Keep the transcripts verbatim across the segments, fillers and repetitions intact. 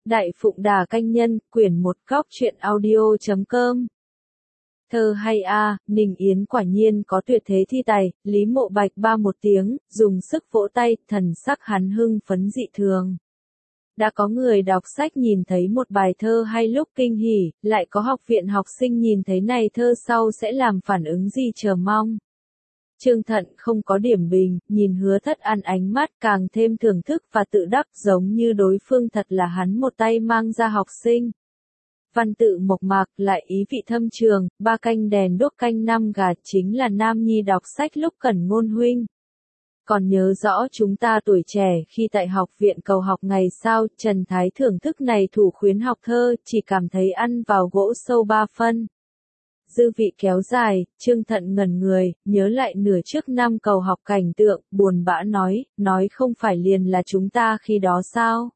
Đại Phụng Đà Canh Nhân, quyển một góc truyện audio chấm com. Thơ hay a, Ninh Yến quả nhiên có tuyệt thế thi tài, Lý Mộ Bạch ba một tiếng, dùng sức vỗ tay, thần sắc hắn hưng phấn dị thường. Đã có người đọc sách nhìn thấy một bài thơ hay lúc kinh hỉ, lại có học viện học sinh nhìn thấy này thơ sau sẽ làm phản ứng gì chờ mong. Trương Thận không có điểm bình, nhìn Hứa Thất An ánh mắt càng thêm thưởng thức và tự đắc giống như đối phương thật là hắn một tay mang ra học sinh. Văn tự mộc mạc lại ý vị thâm trường, ba canh đèn đuốc canh năm gà chính là Nam Nhi đọc sách lúc cần ngôn huynh. Còn nhớ rõ chúng ta tuổi trẻ khi tại học viện cầu học ngày sao, Trần Thái thưởng thức này thủ khuyến học thơ, chỉ cảm thấy ăn vào gỗ sâu ba phân. Dư vị kéo dài, Trương Thận ngẩn người, nhớ lại nửa trước năm cầu học cảnh tượng, buồn bã nói, nói không phải liền là chúng ta khi đó sao?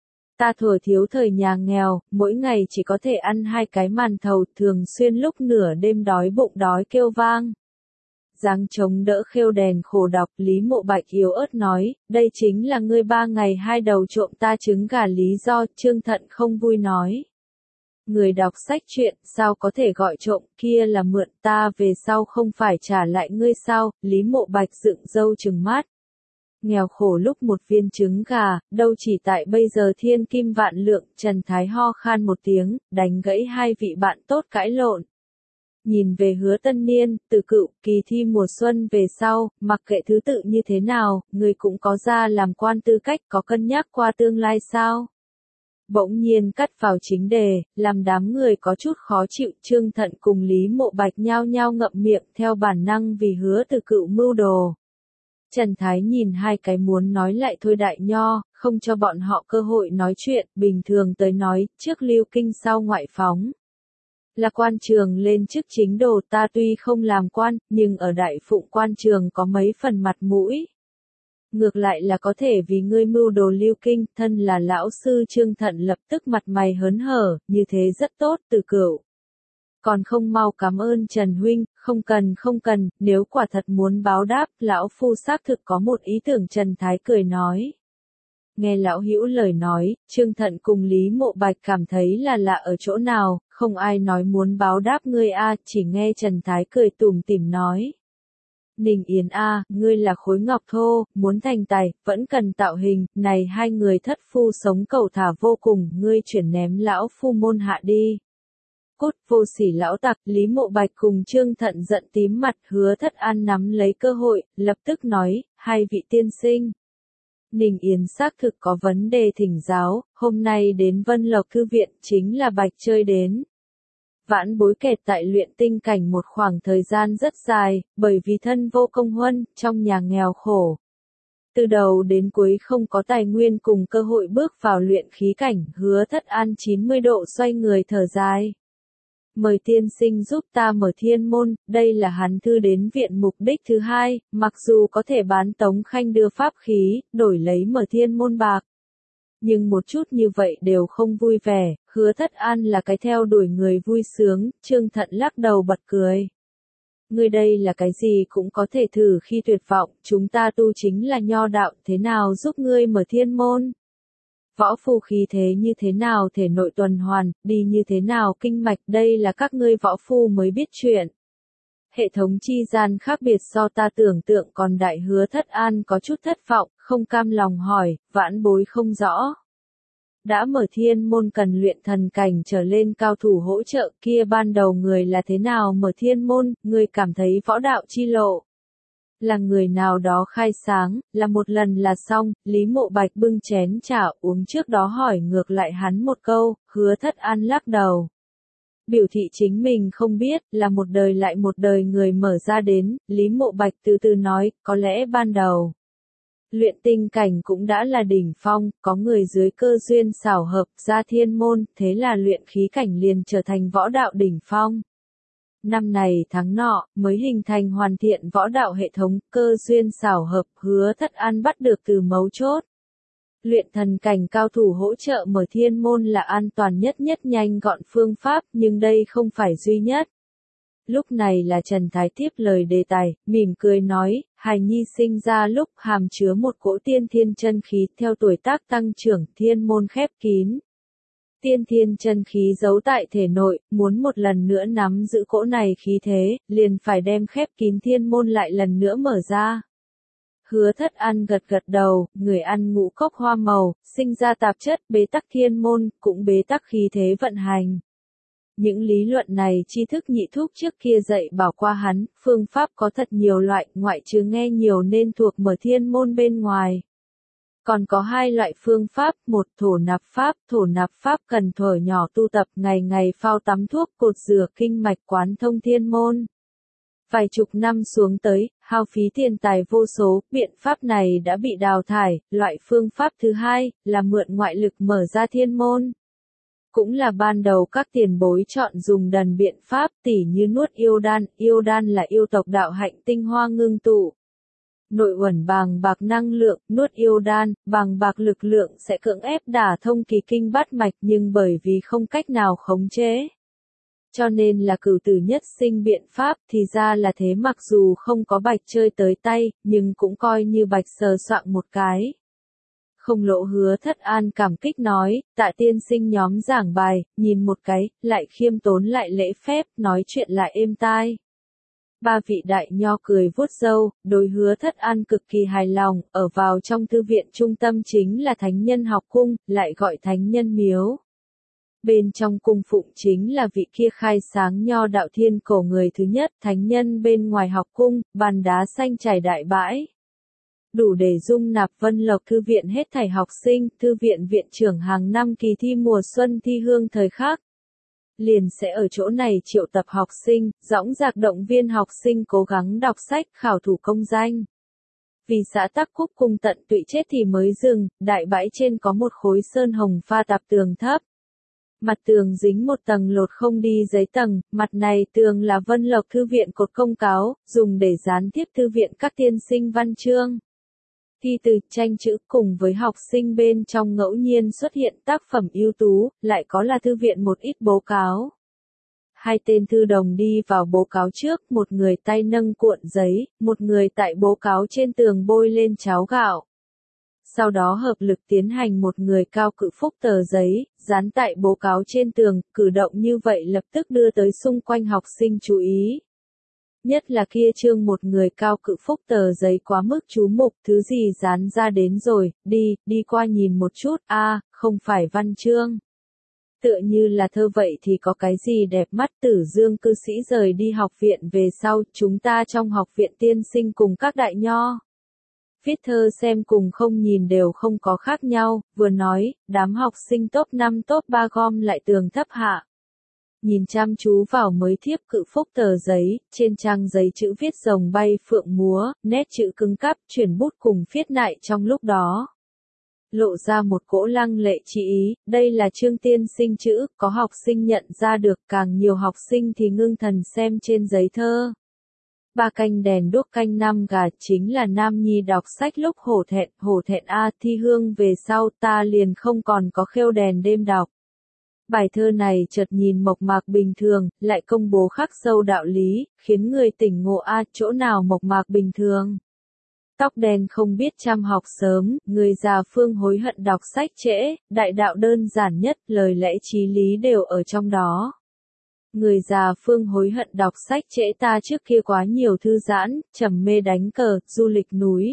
Ta thuở thiếu thời nhà nghèo, mỗi ngày chỉ có thể ăn hai cái màn thầu, thường xuyên lúc nửa đêm đói bụng đói kêu vang. Giáng chống đỡ khêu đèn khổ đọc, Lý Mộ Bạch yếu ớt nói, đây chính là ngươi ba ngày hai đầu trộm ta trứng gà lý do, Trương Thận không vui nói. Người đọc sách truyện, sao có thể gọi trộm, kia là mượn, ta về sau không phải trả lại ngươi sao, Lý Mộ Bạch dựng râu trừng mắt. Nghèo khổ lúc một viên trứng gà, đâu chỉ tại bây giờ thiên kim vạn lượng, Trần Thái ho khan một tiếng, đánh gãy hai vị bạn tốt cãi lộn. Nhìn về Hứa Tân Niên, Từ Cựu, kỳ thi mùa xuân về sau, mặc kệ thứ tự như thế nào, người cũng có ra làm quan tư cách, có cân nhắc qua tương lai sao? Bỗng nhiên cắt vào chính đề, làm đám người có chút khó chịu, Trương Thận cùng Lý Mộ Bạch nhao nhao ngậm miệng theo bản năng vì Hứa Từ Cựu mưu đồ. Trần Thái nhìn hai cái muốn nói lại thôi đại nho, không cho bọn họ cơ hội nói chuyện, bình thường tới nói, trước lưu kinh sau ngoại phóng. Là quan trường lên chức chính đồ, ta tuy không làm quan, nhưng ở Đại Phụng quan trường có mấy phần mặt mũi. Ngược lại là có thể vì ngươi mưu đồ lưu kinh, thân là lão sư Trương Thận lập tức mặt mày hớn hở, như thế rất tốt, Từ Cựu. Còn không mau cảm ơn Trần huynh, không cần không cần, nếu quả thật muốn báo đáp, lão phu xác thực có một ý tưởng, Trần Thái cười nói. Nghe lão hữu lời nói, Trương Thận cùng Lý Mộ Bạch cảm thấy là lạ ở chỗ nào, không ai nói muốn báo đáp ngươi a, chỉ nghe Trần Thái cười tủm tỉm nói. Ninh Yến a, ngươi là khối ngọc thô, muốn thành tài, vẫn cần tạo hình, này hai người thất phu sống cầu thả vô cùng, ngươi chuyển ném lão phu môn hạ đi. Cút, vô sỉ lão tặc, Lý Mộ Bạch cùng Trương Thận giận tím mặt, Hứa Thất An nắm lấy cơ hội, lập tức nói, hai vị tiên sinh. Ninh Yến xác thực có vấn đề thỉnh giáo, hôm nay đến Vân Lộc Thư Viện chính là Bạch chơi đến. Vãn bối kẹt tại luyện tinh cảnh một khoảng thời gian rất dài, bởi vì thân vô công huân, trong nhà nghèo khổ. Từ đầu đến cuối không có tài nguyên cùng cơ hội bước vào luyện khí cảnh, Hứa Thất An chín mươi độ xoay người thở dài. Mời tiên sinh giúp ta mở thiên môn, đây là hắn thư đến viện mục đích thứ hai, mặc dù có thể bán Tống Khanh đưa pháp khí, đổi lấy mở thiên môn bạc. Nhưng một chút như vậy đều không vui vẻ, Hứa Thất An là cái theo đuổi người vui sướng, Trương Thận lắc đầu bật cười. Ngươi đây là cái gì cũng có thể thử khi tuyệt vọng, chúng ta tu chính là nho đạo, thế nào giúp ngươi mở thiên môn? Võ phu khí thế như thế nào thể nội tuần hoàn, đi như thế nào kinh mạch, đây là các ngươi võ phu mới biết chuyện. Hệ thống chi gian khác biệt do ta tưởng tượng, còn đại Hứa Thất An có chút thất vọng, không cam lòng hỏi, vãn bối không rõ. Đã mở thiên môn cần luyện thần cảnh trở lên cao thủ hỗ trợ, kia ban đầu người là thế nào mở thiên môn, người cảm thấy võ đạo chi lộ. Là người nào đó khai sáng, là một lần là xong, Lý Mộ Bạch bưng chén trà uống trước đó hỏi ngược lại hắn một câu, Hứa Thất An lắc đầu. Biểu thị chính mình không biết, là một đời lại một đời người mở ra đến, Lý Mộ Bạch từ từ nói, có lẽ ban đầu. Luyện tinh cảnh cũng đã là đỉnh phong, có người dưới cơ duyên xảo hợp ra thiên môn, thế là luyện khí cảnh liền trở thành võ đạo đỉnh phong. Năm này tháng nọ, mới hình thành hoàn thiện võ đạo hệ thống, cơ duyên xảo hợp, Hứa Thất An bắt được từ mấu chốt. Luyện thần cảnh cao thủ hỗ trợ mở thiên môn là an toàn nhất nhất nhanh gọn phương pháp, nhưng đây không phải duy nhất. Lúc này là Trần Thái tiếp lời đề tài, mỉm cười nói, hài nhi sinh ra lúc hàm chứa một cỗ tiên thiên chân khí, theo tuổi tác tăng trưởng, thiên môn khép kín. Tiên thiên chân khí giấu tại thể nội, muốn một lần nữa nắm giữ cỗ này khí thế, liền phải đem khép kín thiên môn lại lần nữa mở ra. Hứa Thất An gật gật đầu, người ăn ngũ cốc hoa màu, sinh ra tạp chất, bế tắc thiên môn, cũng bế tắc khí thế vận hành. Những lý luận này tri thức nhị thúc trước kia dạy bảo qua hắn, phương pháp có thật nhiều loại, ngoại trừ nghe nhiều nên thuộc mở thiên môn bên ngoài. Còn có hai loại phương pháp, một thổ nạp pháp, thổ nạp pháp cần thổi nhỏ tu tập ngày ngày phao tắm thuốc cột rửa kinh mạch quán thông thiên môn. Vài chục năm xuống tới, hao phí tiền tài vô số, biện pháp này đã bị đào thải, loại phương pháp thứ hai, là mượn ngoại lực mở ra thiên môn. Cũng là ban đầu các tiền bối chọn dùng đần biện pháp tỉ như nuốt yêu đan, yêu đan là yêu tộc đạo hạnh tinh hoa ngưng tụ. Nội uẩn bàng bạc năng lượng, nuốt yêu đan, bàng bạc lực lượng sẽ cưỡng ép đả thông kỳ kinh bát mạch nhưng bởi vì không cách nào khống chế. Cho nên là cửu tử nhất sinh biện pháp thì ra là thế mặc dù không có Bạch chơi tới tay, nhưng cũng coi như Bạch sờ soạng một cái. Không lỗ Hứa Thất An cảm kích nói, Tạ tiên sinh nhóm giảng bài, nhìn một cái, lại khiêm tốn lại lễ phép, nói chuyện lại êm tai. Ba vị đại nho cười vuốt râu, đối Hứa Thất An cực kỳ hài lòng, ở vào trong thư viện trung tâm chính là Thánh Nhân Học Cung, lại gọi Thánh Nhân Miếu. Bên trong cung phụng chính là vị kia khai sáng nho đạo thiên cổ người thứ nhất, thánh nhân bên ngoài học cung, bàn đá xanh trải đại bãi. Đủ để dung nạp Vân Lộc thư viện hết thảy học sinh, thư viện viện trưởng hàng năm kỳ thi mùa xuân thi hương thời khắc. Liền sẽ ở chỗ này triệu tập học sinh, dõng dạc động viên học sinh cố gắng đọc sách khảo thủ công danh. Vì xã Tắc Quốc cung tận tụy chết thì mới dừng, đại bãi trên có một khối sơn hồng pha tạp tường thấp. Mặt tường dính một tầng lột không đi giấy tầng, mặt này tường là Vân Lộc thư viện cột công cáo, dùng để dán tiếp thư viện các tiên sinh văn chương. Thi từ tranh chữ cùng với học sinh bên trong ngẫu nhiên xuất hiện tác phẩm ưu tú, lại có là thư viện một ít bố cáo. Hai tên thư đồng đi vào bố cáo trước, một người tay nâng cuộn giấy, một người tại bố cáo trên tường bôi lên cháo gạo. Sau đó hợp lực tiến hành một người cao cự phúc tờ giấy, dán tại bố cáo trên tường, cử động như vậy lập tức đưa tới xung quanh học sinh chú ý. Nhất là kia chương một người cao cự phúc tờ giấy quá mức chú mục, thứ gì dán ra đến rồi, đi, đi qua nhìn một chút, a à, không phải văn chương. Tựa như là thơ vậy thì có cái gì đẹp mắt. Tử Dương cư sĩ rời đi học viện về sau, chúng ta trong học viện tiên sinh cùng các đại nho. Viết thơ xem cùng không nhìn đều không có khác nhau, vừa nói, đám học sinh top năm top ba gom lại tường thấp hạ. Nhìn chăm chú vào mới thiếp cự phúc tờ giấy, trên trang giấy chữ viết rồng bay phượng múa, nét chữ cứng cắp, chuyển bút cùng viết nại trong lúc đó. Lộ ra một cỗ lăng lệ chi ý, đây là chương tiên sinh chữ, có học sinh nhận ra được, càng nhiều học sinh thì ngưng thần xem trên giấy thơ. Ba canh đèn đuốc canh năm gà chính là Nam Nhi đọc sách lúc hổ thẹn, hổ thẹn a thi hương về sau ta liền không còn có khêu đèn đêm đọc. Bài thơ này chợt nhìn mộc mạc bình thường, lại công bố khắc sâu đạo lý, khiến người tỉnh ngộ a chỗ nào mộc mạc bình thường. Tóc đen không biết chăm học sớm, người già phương hối hận đọc sách trễ, đại đạo đơn giản nhất, lời lẽ chí lý đều ở trong đó. Người già phương hối hận đọc sách trễ ta trước kia quá nhiều thư giãn, trầm mê đánh cờ, du lịch núi.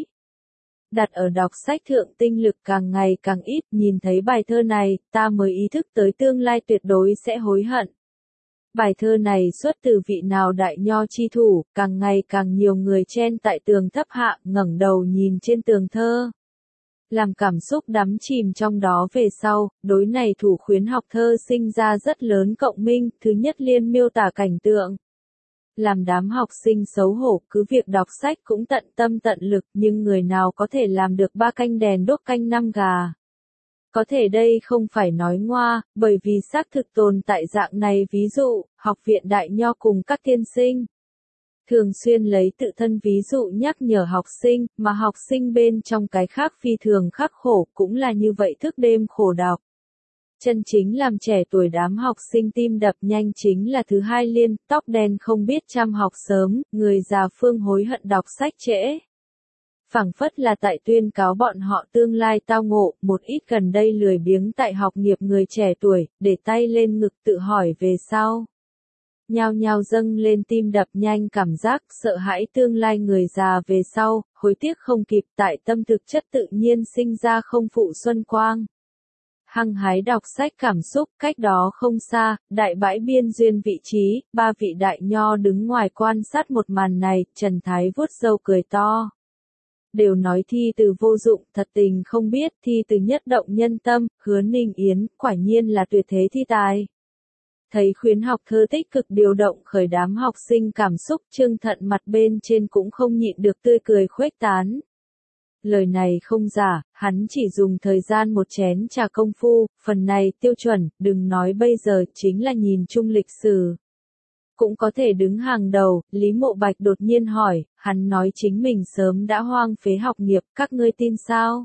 Đặt ở đọc sách thượng tinh lực càng ngày càng ít, nhìn thấy bài thơ này, ta mới ý thức tới tương lai tuyệt đối sẽ hối hận. Bài thơ này xuất từ vị nào đại nho chi thủ, càng ngày càng nhiều người chen tại tường thấp hạ, ngẩng đầu nhìn trên tường thơ. Làm cảm xúc đắm chìm trong đó về sau, đối này thủ khuyến học thơ sinh ra rất lớn cộng minh, thứ nhất liên miêu tả cảnh tượng. Làm đám học sinh xấu hổ, cứ việc đọc sách cũng tận tâm tận lực, nhưng người nào có thể làm được ba canh đèn đốt canh năm gà. Có thể đây không phải nói ngoa, bởi vì xác thực tồn tại dạng này ví dụ, học viện đại nho cùng các tiên sinh. Thường xuyên lấy tự thân ví dụ nhắc nhở học sinh, mà học sinh bên trong cái khác phi thường khắc khổ cũng là như vậy thức đêm khổ đọc. Chân chính làm trẻ tuổi đám học sinh tim đập nhanh chính là thứ hai liên, tóc đen không biết chăm học sớm, người già phương hối hận đọc sách trễ. Phảng phất là tại tuyên cáo bọn họ tương lai tao ngộ, một ít gần đây lười biếng tại học nghiệp người trẻ tuổi, để tay lên ngực tự hỏi về sau. Nhao nhao dâng lên tim đập nhanh cảm giác sợ hãi tương lai người già về sau, hối tiếc không kịp tại tâm thực chất tự nhiên sinh ra không phụ xuân quang. Hăng hái đọc sách cảm xúc, cách đó không xa, đại bãi biên duyên vị trí, ba vị đại nho đứng ngoài quan sát một màn này, Trần Thái vuốt râu cười to. Đều nói thi từ vô dụng, thật tình không biết, thi từ nhất động nhân tâm, Hứa Ninh Yến, quả nhiên là tuyệt thế thi tài. Thấy khuyến học thơ tích cực điều động khởi đám học sinh cảm xúc, Trương Thận mặt bên trên cũng không nhịn được tươi cười khuếch tán. Lời này không giả, hắn chỉ dùng thời gian một chén trà công phu, phần này tiêu chuẩn, đừng nói bây giờ, chính là nhìn chung lịch sử. Cũng có thể đứng hàng đầu, Lý Mộ Bạch đột nhiên hỏi, hắn nói chính mình sớm đã hoang phế học nghiệp, các ngươi tin sao?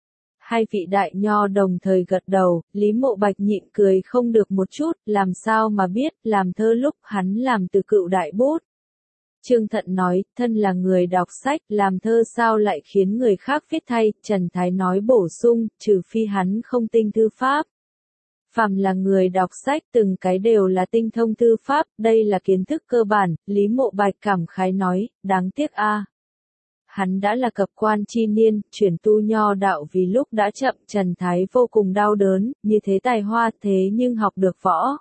Hai vị đại nho đồng thời gật đầu, Lý Mộ Bạch nhịn cười không được một chút, làm sao mà biết, làm thơ lúc hắn làm từ cựu đại bút. Trương Thận nói, thân là người đọc sách, làm thơ sao lại khiến người khác viết thay, Trần Thái nói bổ sung, trừ phi hắn không tinh thư pháp. Phàm là người đọc sách từng cái đều là tinh thông thư pháp, đây là kiến thức cơ bản, Lý Mộ Bạch cảm khái nói, đáng tiếc a. Hắn đã là cập quan chi niên, chuyển tu nho đạo vì lúc đã chậm, Trần Thái vô cùng đau đớn, như thế tài hoa thế nhưng học được võ.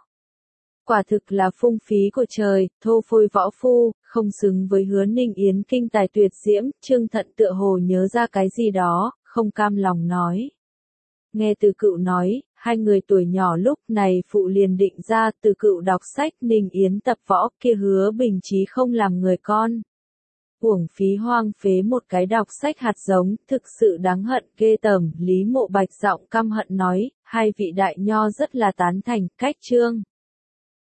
Quả thực là phung phí của trời, thô phôi võ phu, không xứng với Hứa Ninh Yến kinh tài tuyệt diễm, Trương Thận tựa hồ nhớ ra cái gì đó, không cam lòng nói. Nghe Từ Cựu nói, hai người tuổi nhỏ lúc này phụ liền định ra Từ Cựu đọc sách Ninh Yến tập võ kia Hứa Bình Chí không làm người con. Uổng phí hoang phế một cái đọc sách hạt giống, thực sự đáng hận ghê tởm, Lý Mộ Bạch giọng căm hận nói, hai vị đại nho rất là tán thành, cách Trương